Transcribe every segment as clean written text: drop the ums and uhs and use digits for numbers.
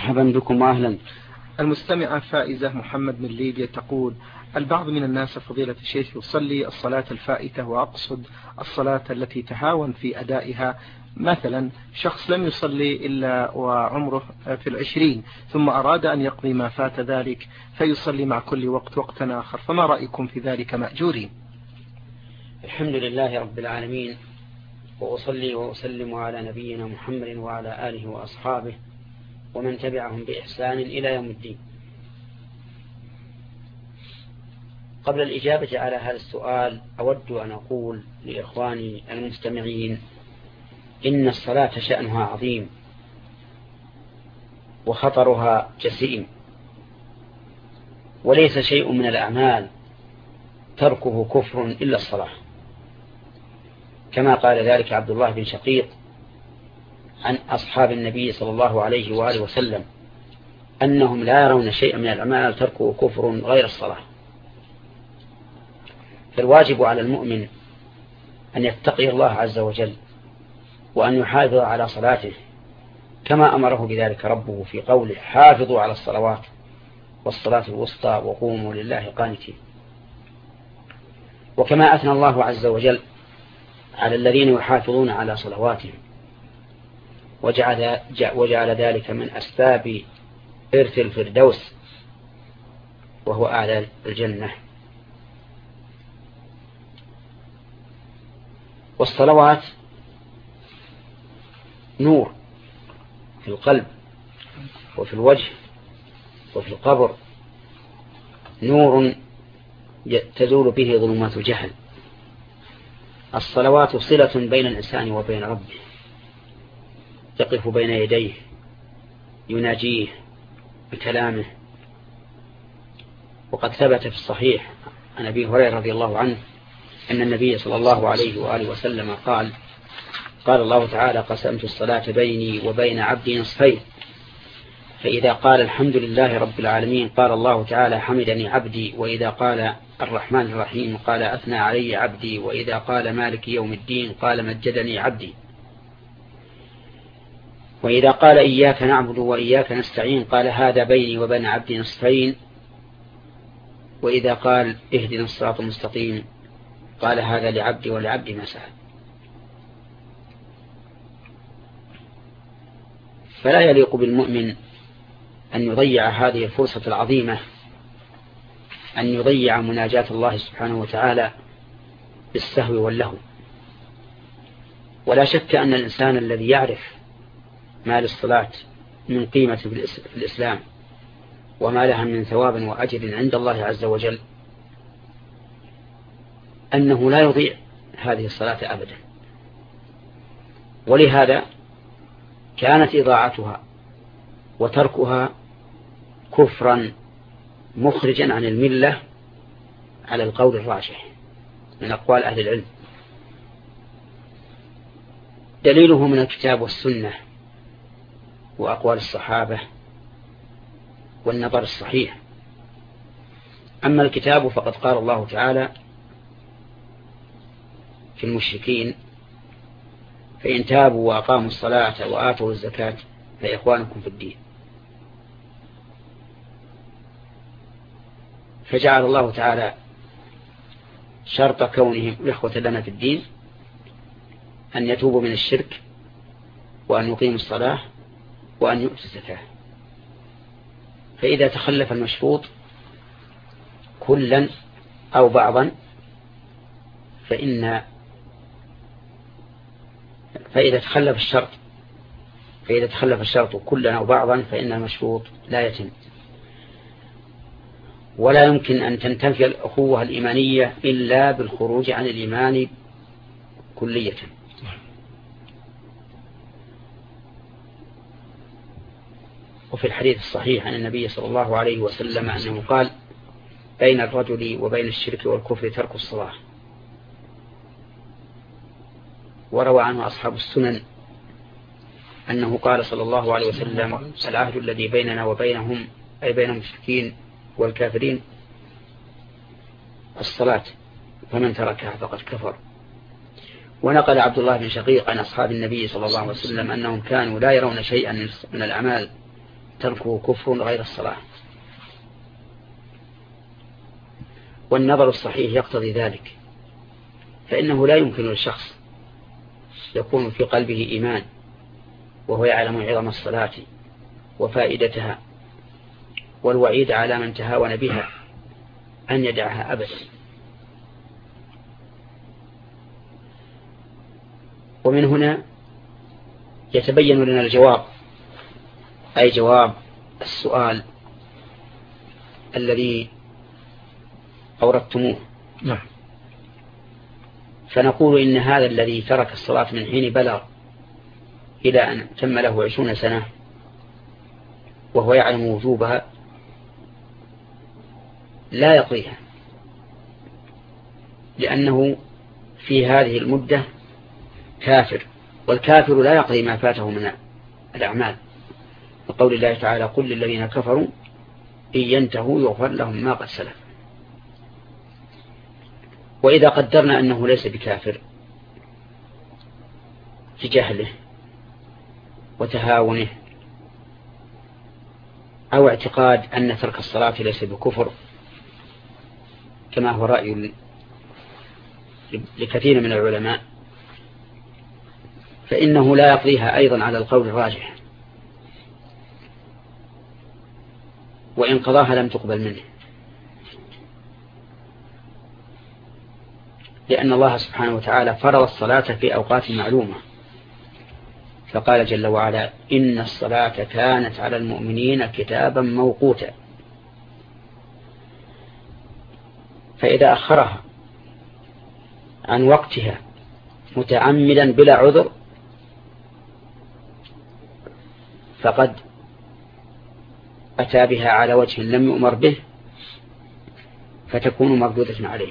مرحبا بكم وأهلا. المستمعة فائزة محمد من ليبيا تقول: البعض من الناس فضيلة الشيخ يصلي الصلاة الفائتة، وأقصد الصلاة التي تهاون في أدائها. مثلا شخص لم يصلي إلا وعمره في 20 ثم أراد أن يقضي ما فات ذلك فيصلي مع كل وقت آخر، فما رأيكم في ذلك مأجورين؟ الحمد لله رب العالمين، وأصلي وأسلم على نبينا محمد وعلى آله وأصحابه ومن تبعهم بإحسان إلى يوم الدين. قبل الإجابة على هذا السؤال أود أن أقول لإخواني المستمعين إن الصلاة شأنها عظيم وخطرها جسيم، وليس شيء من الأعمال تركه كفر إلا الصلاة، كما قال ذلك عبد الله بن شقيق عن أصحاب النبي صلى الله عليه وآله وسلم أنهم لا يرون شيئا من الأعمال تركه كفر غير الصلاة. فالواجب على المؤمن أن يتقي الله عز وجل وأن يحافظ على صلاته كما أمره بذلك ربه في قوله: حافظوا على الصلوات والصلاة الوسطى وقوموا لله قانتين. وكما أثنى الله عز وجل على الذين يحافظون على صلواتهم وجعل ذلك من أسباب إرث الفردوس وهو أعلى الجنة. والصلوات نور في القلب وفي الوجه وفي القبر، نور تزول به ظلمات الجهل. الصلوات صلة بين الإنسان وبين ربه، يقف بين يديه يناجيه بكلامه. وقد ثبت في الصحيح عن أبي هريرة رضي الله عنه أن النبي صلى الله عليه وآله وسلم قال الله تعالى: قسمت الصلاة بيني وبين عبدي نصفين، فإذا قال الحمد لله رب العالمين قال الله تعالى: حمدني عبدي، وإذا قال الرحمن الرحيم قال: أثنى علي عبدي، وإذا قال مالك يوم الدين قال: مجدني عبدي، وإذا قال إياك نعبد وإياك نستعين قال: هذا بيني وبين عبدي نصفين، وإذا قال اهدنا الصراط المستقيم قال: هذا لعبدي ولعبدي ما سأل. فلا يليق بالمؤمن أن يضيع هذه الفرصة العظيمة، أن يضيع مناجاة الله سبحانه وتعالى بالسهو واللهو. ولا شك أن الإنسان الذي يعرف ما للصلاة من قيمة في الإسلام وما لها من ثواب وأجر عند الله عز وجل أنه لا يضيع هذه الصلاة أبدا. ولهذا كانت إضاعتها وتركها كفرا مخرجا عن الملة على القول الراجح من أقوال أهل العلم. دليله من الكتاب والسنة وأقوال الصحابة والنظر الصحيح. أما الكتاب فقد قال الله تعالى في المشركين: فإن تابوا وأقاموا الصلاة وآتوا الزكاة فإخوانكم في الدين. فجعل الله تعالى شرط كونهم إخوة لنا في الدين أن يتوبوا من الشرك وأن يقيموا الصلاة وأن يؤتوا الزكاة. فإذا تخلف المشروط كلا أو بعضا فإذا تخلف الشرط كلا أو بعضا فإن المشروط لا يتم. ولا يمكن أن تنتفي الأخوة الإيمانية إلا بالخروج عن الإيمان كلية. وفي الحديث الصحيح عن النبي صلى الله عليه وسلم أنه قال: بين الرجل وبين الشرك والكفر ترك الصلاة. وروى عنه أصحاب السنن أنه قال صلى الله عليه وسلم: العهد الذي بيننا وبينهم أي بين المشركين والكافرين الصلاة، فمن تركها فقد كفر. ونقل عبد الله بن شقيق عن أصحاب النبي صلى الله عليه وسلم أنهم كانوا لا يرون شيئا من الأعمال تركه كفر غير الصلاة. والنظر الصحيح يقتضي ذلك، فإنه لا يمكن للشخص يكون في قلبه إيمان وهو يعلم عظم الصلاة وفائدتها والوعيد على من تهاون بها أن يدعها أبدا. ومن هنا يتبين لنا الجواب، أي جواب السؤال الذي أوردتموه. نعم. فنقول إن هذا الذي ترك الصلاة من حين بلغ إلى أن تم له 20 سنة وهو يعلم وجوبها لا يقضيها، لأنه في هذه المدة كافر، والكافر لا يقضي ما فاته من الأعمال، وقول الله تعالى: قل للذين كفروا إن ينتهوا يغفر لهم ما قد سلف. وإذا قدرنا أنه ليس بكافر لجهله وتهاونه أو اعتقاد أن ترك الصلاة ليس بكفر كما هو رأي لكثير من العلماء، فإنه لا يقضيها أيضا على القول الراجح، وإن قضاها لم تقبل منه، لأن الله سبحانه وتعالى فرض الصلاة في أوقات معلومة، فقال جل وعلا: إن الصلاة كانت على المؤمنين كتابا موقوتا. فإذا أخرها عن وقتها متعمدا بلا عذر فقد أتى بها على وجه لم يؤمر به، فتكون مردودة عليه،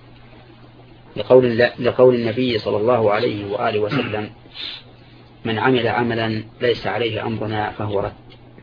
لقول النبي صلى الله عليه وآله وسلم: من عمل عملا ليس عليه أمرنا فهو رد.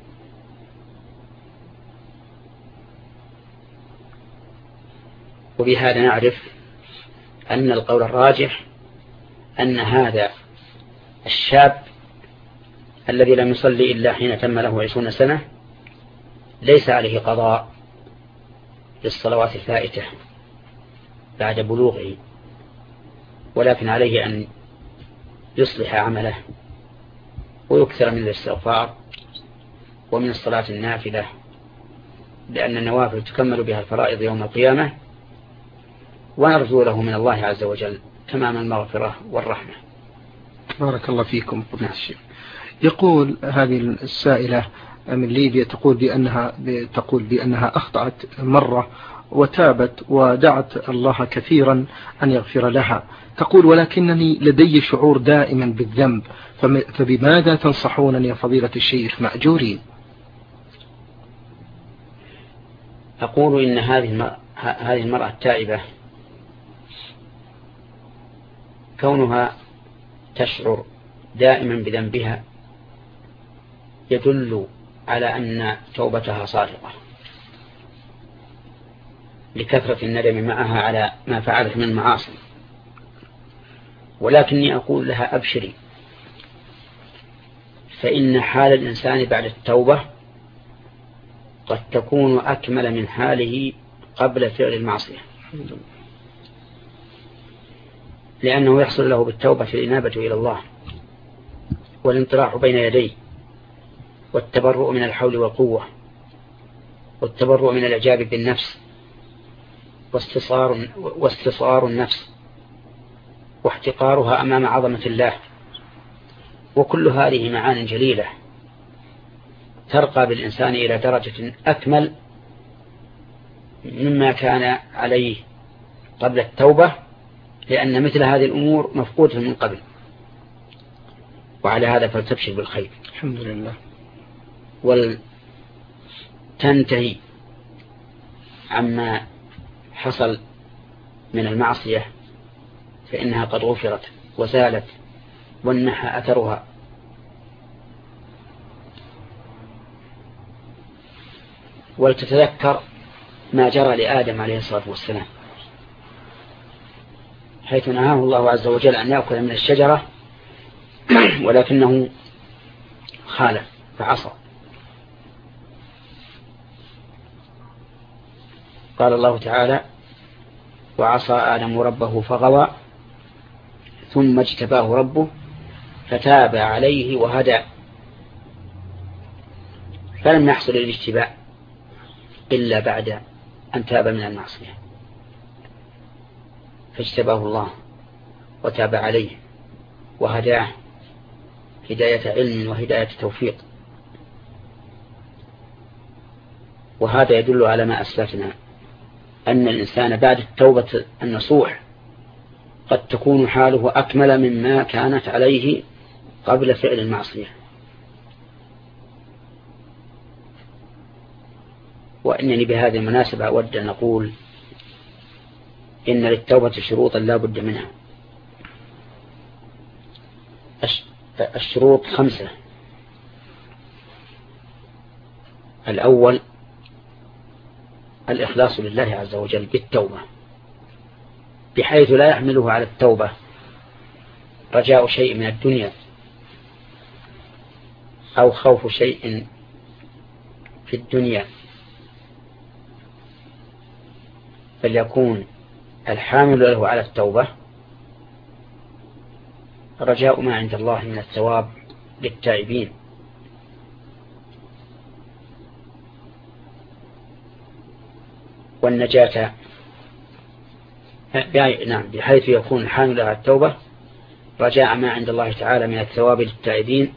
وبهذا نعرف أن القول الراجح أن هذا الشاب الذي لم يصلي إلا حين تم له 20 سنة ليس عليه قضاء للصلوات الفائتة بعد بلوغه، ولكن عليه أن يصلح عمله ويكثر من الاستغفار ومن الصلاة النافلة، لأن النوافل تكمل بها الفرائض يوم القيامة، ونرجو له من الله عز وجل تمام المغفرة والرحمة. بارك الله فيكم فضيلة الشيخ. يقول هذه السائلة من ليبيا تقول بأنها أخطأت مرة وتابت ودعت الله كثيرا أن يغفر لها. تقول: ولكنني لدي شعور دائما بالذنب، فبماذا تنصحونني يا فضيلة الشيخ مأجورين؟ أقول إن هذه المرأة التائبة كونها تشعر دائما بذنبها يدل على أن توبتها صادقة، لكثرة الندم معها على ما فعلت من المعاصي. ولكني أقول لها: أبشري، فإن حال الإنسان بعد التوبة قد تكون أكمل من حاله قبل فعل المعصية، لأنه يحصل له بالتوبة الإنابة إلى الله والانطراح بين يديه والتبرؤ من الحول والقوة والتبرؤ من الإعجاب بالنفس واستصغار النفس واحتقارها أمام عظمة الله. وكل هذه معان جليلة ترقى بالإنسان إلى درجة أكمل مما كان عليه قبل التوبة، لأن مثل هذه الأمور مفقودة من قبل. وعلى هذا فلتبشر بالخير الحمد لله، ولتنتهي عما حصل من المعصية، فإنها قد غفرت وزالت وانمحى أثرها. ولتتذكر ما جرى لآدم عليه الصلاة والسلام، حيث نهاه الله عز وجل أن يأكل من الشجرة ولكنه خالف فعصى، قال الله تعالى: وعصى آدم ربه فغوى ثم اجتباه ربه فتاب عليه وهدى. فلم يحصل الاجتباء إلا بعد أن تاب من المعصية، فاجتباه الله وتاب عليه وهداه هداية علم وهداية توفيق. وهذا يدل على ما أسلفنا، أن الإنسان بعد التوبة النصوح قد تكون حاله أكمل مما كانت عليه قبل فعل المعصية. وإنني بهذه المناسبة أود أن أقول إن للتوبة شروطا لا بد منها. الشروط 5: الأول الإخلاص لله عز وجل بالتوبة، بحيث لا يحمله على التوبة رجاء شيء من الدنيا أو خوف شيء في الدنيا، فليكون الحامل له على التوبة رجاء ما عند الله من الثواب للتائبين. والنجاة، بحيث يكون الحامل على التوبة رجاء ما عند الله تعالى من الثواب للتائبين،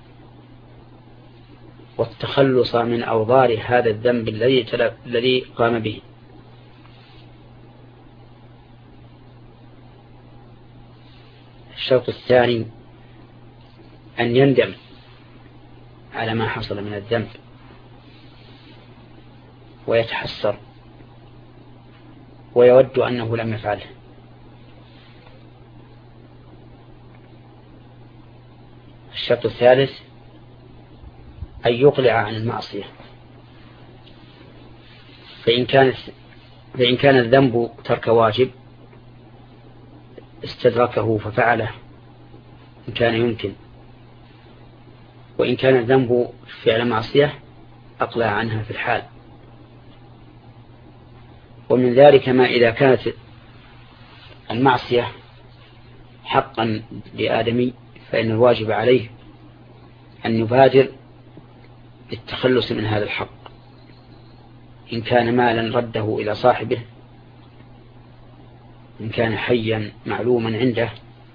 والتخلص من أوضار هذا الذنب الذي قام به. الشرط الثاني أن يندم على ما حصل من الذنب ويتحسر ويود أنه لم يفعله. الشرط الثالث أن يقلع عن المعصية، فإن كان الذنب ترك واجب استدركه ففعله إن كان يمكن، وإن كان الذنب فعل معصية أقلع عنها في الحال. ومن ذلك ما إذا كانت المعصية حقا لآدمي فإن الواجب عليه أن يبادر بالتخلص من هذا الحق، إن كان مالا رده إلى صاحبه، إن كان حيا معلوما عنده،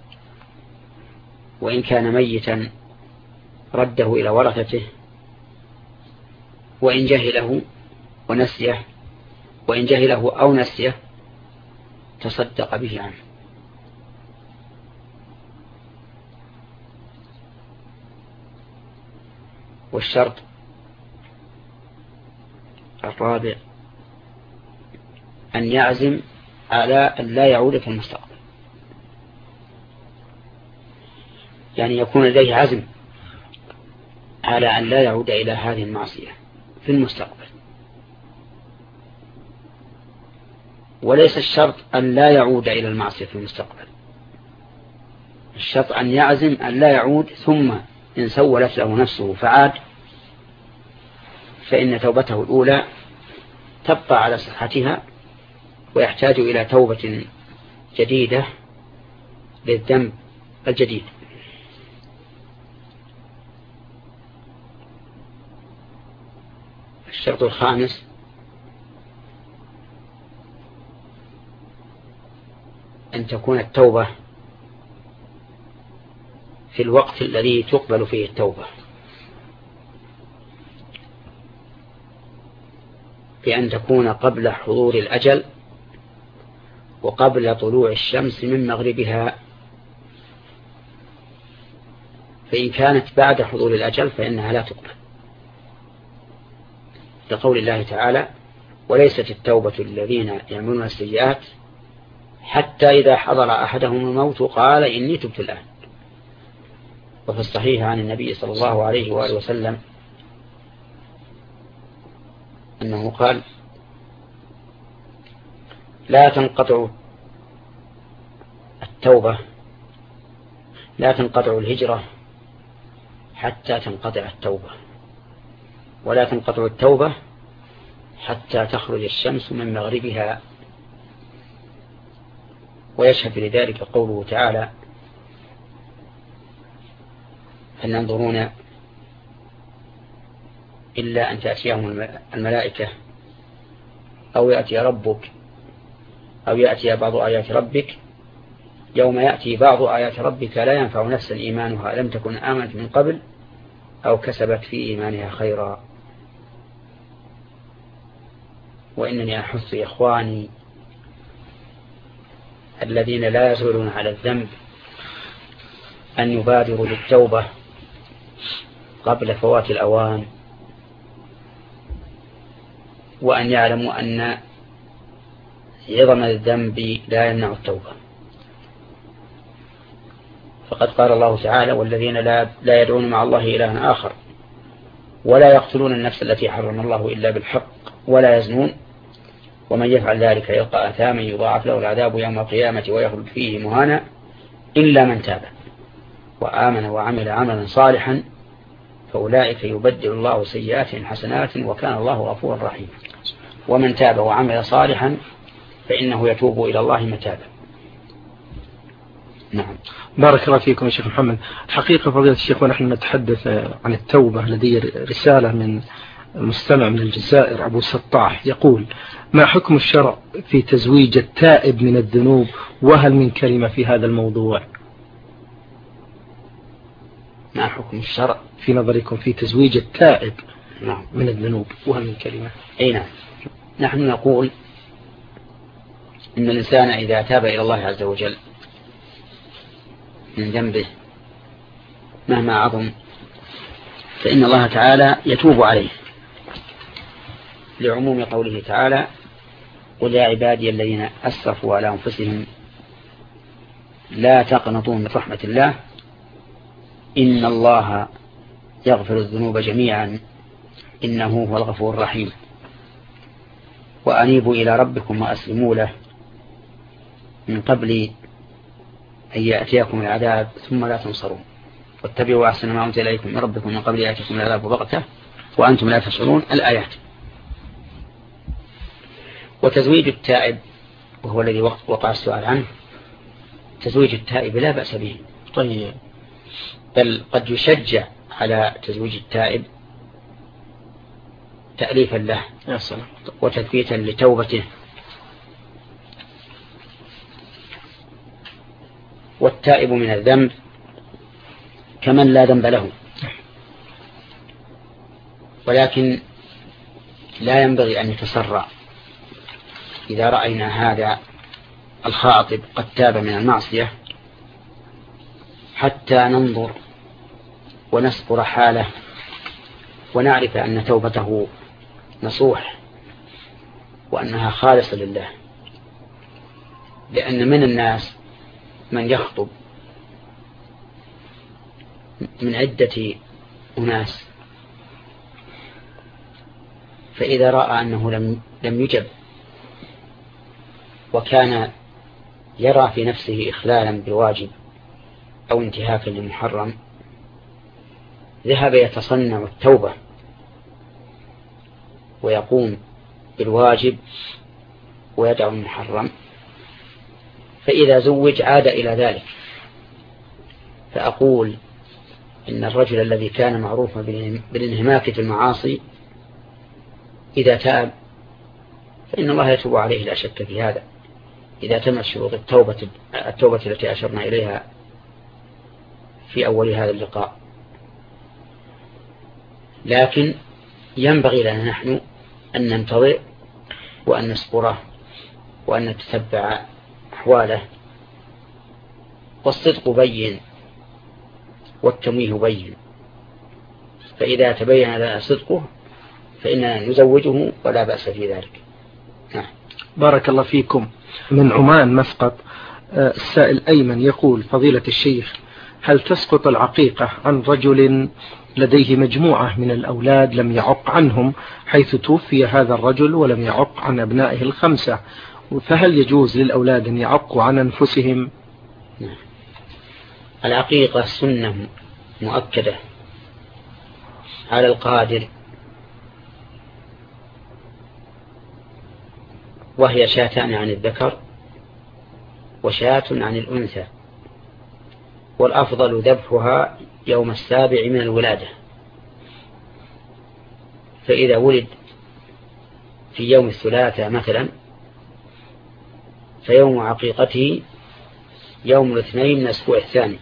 وإن كان ميتا رده إلى ورثته، وإن جهله ونسيه، وإن جهله أو نسيه تصدق به عنه. والشرط الرابع أن يعزم على أن لا يعود في المستقبل، يعني يكون لديه عزم على أن لا يعود إلى هذه المعصية في المستقبل. وليس الشرط أن لا يعود إلى المعصية في المستقبل، الشرط أن يعزم أن لا يعود، ثم إن سولت له نفسه فعاد فإن توبته الأولى تبقى على صحتها، ويحتاج إلى توبة جديدة للذنب الجديد. الشرط الخامس أن تكون التوبة في الوقت الذي تقبل فيه التوبة، بأن تكون قبل حضور الأجل وقبل طلوع الشمس من مغربها. فإن كانت بعد حضور الأجل فإنها لا تقبل، لقول الله تعالى: وليست التوبة للذين يعملون السيئات حتى إذا حضر أحدهم الموت قال إني تبت الآن. وفي الصحيح عن النبي صلى الله عليه وآله وسلم أنه قال: لا تنقطع التوبة، لا تنقطع الهجرة حتى تنقطع التوبة، ولا تنقطع التوبة حتى تخرج الشمس من مغربها. ويشهد لذلك قوله تعالى: هل ينظرون إلا أن تأتيهم الملائكة أو يأتي ربك أو يأتي بعض آيات ربك. يوم يأتي بعض آيات ربك لا ينفع نفسا إيمانها لم تكن آمنت من قبل أو كسبت في إيمانها خيرا. وإنني أحث إخواني الذين لا يزولون على الذنب أن يبادروا للتوبة قبل فوات الأوان، وأن يعلموا أن عظم الذنب لا يمنع التوبة. فقد قال الله تعالى: والذين لا يدعون مع الله إلها آخر ولا يقتلون النفس التي حرم الله إلا بالحق ولا يزنون ومن يفعل ذلك يلقى أثاما يضاعف له العذاب يوم القيامة ويخلد فيه مهانا إلا من تاب وآمن وعمل عملا صالحا فأولئك يبدل الله سيئاتهم حسنات وكان الله غفورا رحيما. ومن تاب وعمل صالحا فإنه يتوب إلى الله متابا. نعم. بارك الله فيكم يا شيخ محمد. حقيقة فضيلة الشيخ ونحن نتحدث عن التوبة لدي رسالة من مستمع من الجزائر أبو سطاح يقول: ما حكم الشرع في تزويج التائب من الذنوب وهل من كلمة في هذا الموضوع؟ ما حكم الشرع في نظركم في تزويج التائب نعم من الذنوب وهل من كلمة؟ أي نعم. نحن نقول إن الإنسان إذا تاب إلى الله عز وجل من ذنبه مهما عظم فإن الله تعالى يتوب عليه، لعموم قوله تعالى: قل يا عبادي الذين أسرفوا على أنفسهم لا تقنطوا من رحمة الله إن الله يغفر الذنوب جميعا إنه هو الغفور الرحيم وأنيبوا إلى ربكم وأسلموا له من قبل أن يأتيكم العذاب ثم لا تنصرون واتبعوا أحسن ما أنزل إليكم من ربكم من قبل يأتيكم العذاب بغتة وأنتم لا تشعرون. الآيات. وتزويج التائب وهو الذي وقع السؤال عنه، تزويج التائب لا بأس به، طيب، بل قد يشجع على تزويج التائب تأليفا له وتثبيتا لتوبته. والتائب من الذنب كمن لا ذنب له، ولكن لا ينبغي أن يتسرع إذا رأينا هذا الخاطب قد تاب من المعصية حتى ننظر ونسقر حاله ونعرف أن توبته نصوح وأنها خالصة لله. لأن من الناس من يخطب من عدة أناس فإذا رأى أنه لم يجب وكان يرى في نفسه إخلالا بواجب أو انتهاكا لمحرم ذهب يتصنع التوبة ويقوم بالواجب ويدع المحرم، فإذا زوج عاد إلى ذلك. فأقول إن الرجل الذي كان معروفا بالانهماك في المعاصي إذا تاب فإن الله يتوب عليه لا شك في هذا إذا تمت شروط التوبة التي أشرنا إليها في أول هذا اللقاء. لكن ينبغي لنا نحن أن ننتظر وأن نصبره وأن نتتبع أحواله. والصدق بين والتمويه بين، فإذا تبين لنا صدقه فإننا نزوجه ولا بأس في ذلك. بارك الله فيكم. من عمان مسقط السائل أيمن يقول: فضيلة الشيخ، هل تسقط العقيقة عن رجل لديه مجموعة من الأولاد لم يعق عنهم حيث توفي هذا الرجل ولم يعق عن أبنائه الخمسة، فهل يجوز للأولاد أن يعقوا عن أنفسهم؟ العقيقة سنة مؤكدة على القادر وهي شاتان عن الذكر وشاة عن الأنثى، والأفضل ذبحها يوم 7 من الولادة. فإذا ولد في يوم 3 مثلا فيوم عقيقته يوم 2 من الأسبوع الثاني،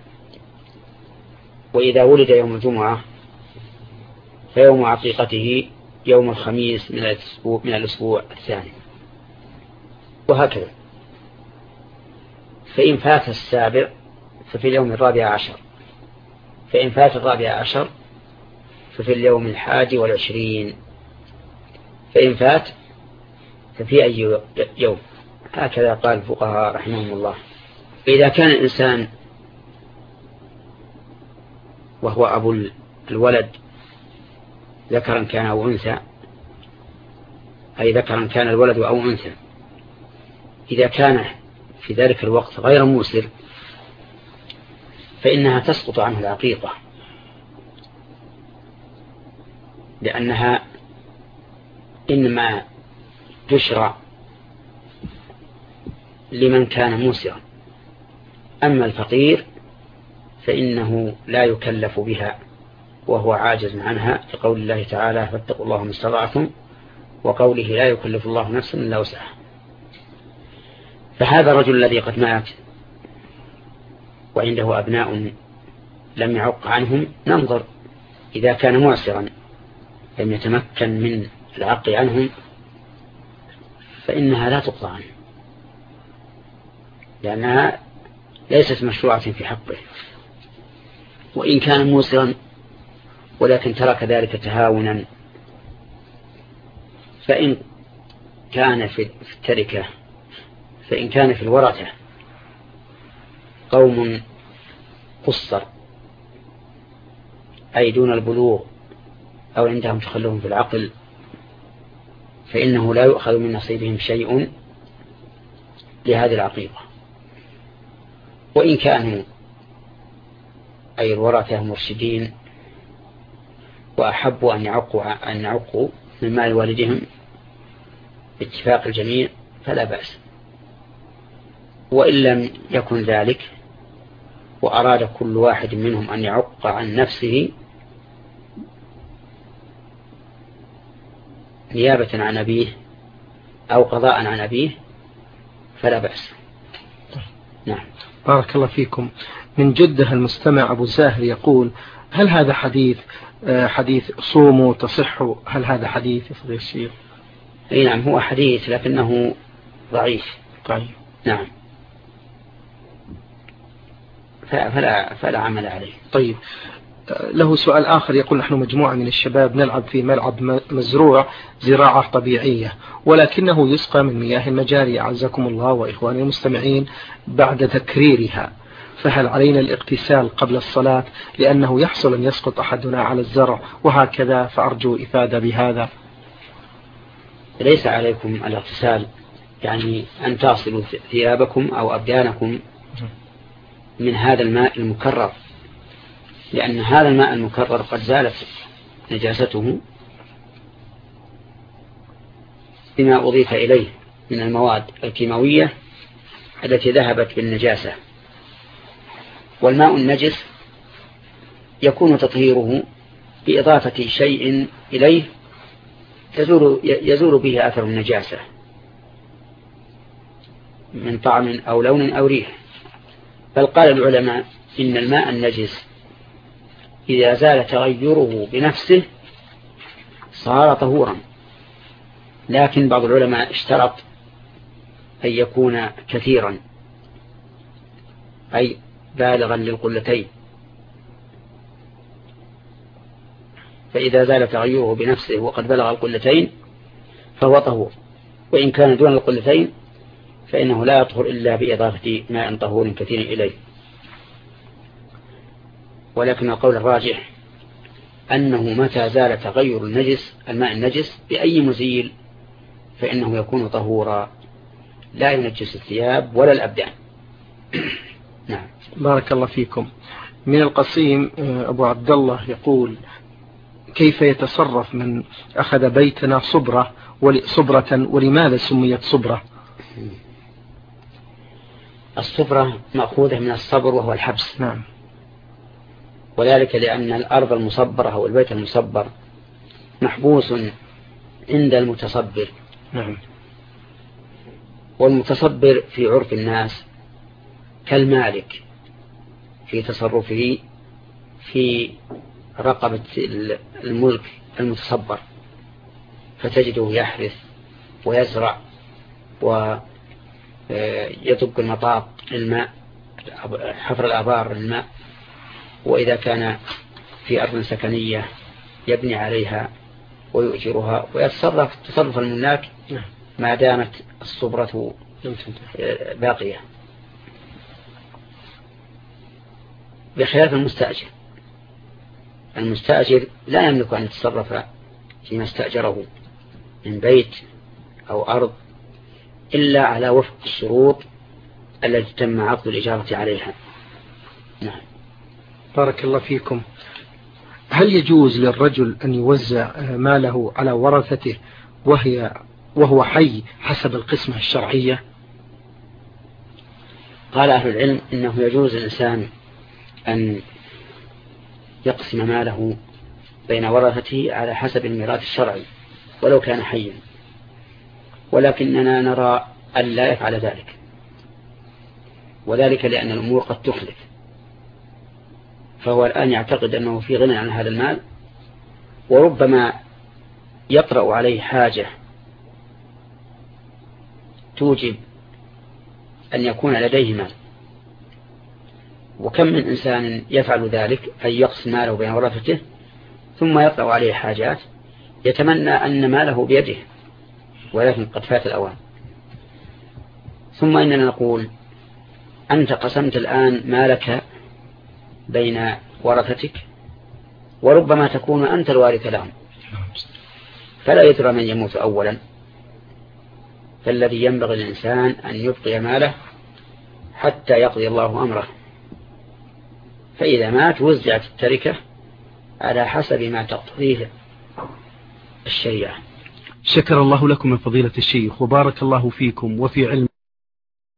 وإذا ولد يوم الجمعة فيوم عقيقته يوم 5 من الأسبوع الثاني، وهكذا. فإن فات 7 ففي اليوم 14، فإن فات 14 ففي اليوم 21، فإن فات ففي أي يوم. هكذا قال الفقهاء رحمهم الله. إذا كان الإنسان وهو أبو الولد ذكرا كان أو أنثى، أي ذكرا كان الولد أو أنثى، إذا كان في ذلك الوقت غير موسر فإنها تسقط عنه العقيقة، لأنها إنما تشرع لمن كان موسرا، أما الفقير فإنه لا يكلف بها وهو عاجز عنها، لقول الله تعالى فاتقوا الله ما استطعتم، وقوله لا يكلف الله نفسا إلا وسعها. فهذا الرجل الذي قد مات وعنده أبناء لم يعق عنهم، ننظر إذا كان معسرا لم يتمكن من العق عنهم فإنها لا تقضى عنه، لأنها ليست مشروعة في حقه. وإن كان موسرا ولكن ترك ذلك تهاونا، فإن كان في التركة، فإن كان في الورثة قوم قصر أي دون البلوغ أو عندهم تخلف في العقل، فإنه لا يؤخذ من نصيبهم شيء لهذه العقيقة. وإن كانوا أي الورثة مرشدين وأحبوا أن يعقوا من مال والدهم باتفاق الجميع فلا بأس. وإن لم يكن ذلك وأراد كل واحد منهم أن يعق عن نفسه نيابة عن أبيه أو قضاء عن أبيه فلا بأس. نعم. بارك الله فيكم. من جدة المستمع أبو زاهر يقول: هل هذا حديث صوموا تصحوا، هل هذا حديث يا فضيلة الشيخ؟ أي نعم، هو حديث لكنه ضعيف. طيب. نعم، فلا عمل عليه. طيب. له سؤال آخر يقول: نحن مجموعة من الشباب نلعب في ملعب مزروع زراعة طبيعية، ولكنه يسقى من مياه المجاري أعزكم الله وإخواني المستمعين بعد تكريرها، فهل علينا الاغتسال قبل الصلاة لأنه يحصل أن يسقط أحدنا على الزرع وهكذا، فأرجو إفادة بهذا. ليس عليكم الاغتسال، يعني أن تصلوا ثيابكم أو أبدانكم من هذا الماء المكرر، لأن هذا الماء المكرر قد زالت نجاسته بما أضيف إليه من المواد الكيماوية التي ذهبت بالنجاسة. والماء النجس يكون تطهيره بإضافة شيء إليه يزول به أثر النجاسة من طعم أو لون أو ريح. بل قال العلماء إن الماء النجس إذا زال تغيره بنفسه صار طهورا، لكن بعض العلماء اشترط أن يكون كثيرا أي بالغا للقلتين، فإذا زال تغيره بنفسه وقد بلغ القلتين فهو طهور، وإن كان دون القلتين فإنه لا يطهر إلا بإضافة ماء طهور كثير إليه. ولكن القول الراجح أنه متى زال تغير الماء النجس بأي مزيل فإنه يكون طهورا لا ينجس الثياب ولا الأبدان. نعم. بارك الله فيكم. من القصيم أبو عبد الله يقول: كيف يتصرف من أخذ بيتنا صبرة ولماذا سميت صبرة؟ الصبرة مأخوذة من الصبر وهو الحبس. نعم. وذلك لأن الأرض المصبرة أو البيت المصبر محبوس عند المتصبر. نعم. والمتصبر في عرف الناس كالمالك في تصرفه في رقبة الملك المتصبر، فتجده يحرث ويزرع ويطب المطاط الماء، حفر الآبار الماء، وإذا كان في أرض سكنية يبني عليها ويؤجرها ويتصرف تصرف الملاك ما دامت الصبرة باقية، بخلاف المستأجر. المستأجر لا يملك أن يتصرف فيما استأجره من بيت أو أرض إلا على وفق الشروط التي تم عقد الإجارة عليها. نعم. بارك الله فيكم. هل يجوز للرجل أن يوزع ماله على ورثته وهو حي حسب القسمة الشرعية؟ قال أهل العلم إنه يجوز الإنسان أن يقسم ماله بين ورثته على حسب الميراث الشرعي ولو كان حيا، ولكننا نرى أن لا يفعل ذلك، وذلك لأن الأمور قد تخلف، فهو الآن يعتقد أنه في غنى عن هذا المال، وربما يطرأ عليه حاجة توجب أن يكون لديه مال. وكم من إنسان يفعل ذلك، أن يقسم ماله بين ورثته ثم يطرأ عليه حاجات يتمنى أن ماله بيده ولكن قد فات الأوان. ثم إننا نقول أنت قسمت الآن مالك بين ورثتك وربما تكون أنت الوارث لهم، فلا يدرى من يموت أولا، فالذي ينبغي للإنسان أن يبقي ماله حتى يقضي الله أمره، فإذا مات وزعت التركة على حسب ما تقضيه الشريعة. شكر الله لكم من فضيلة الشيخ وبارك الله فيكم وفي علم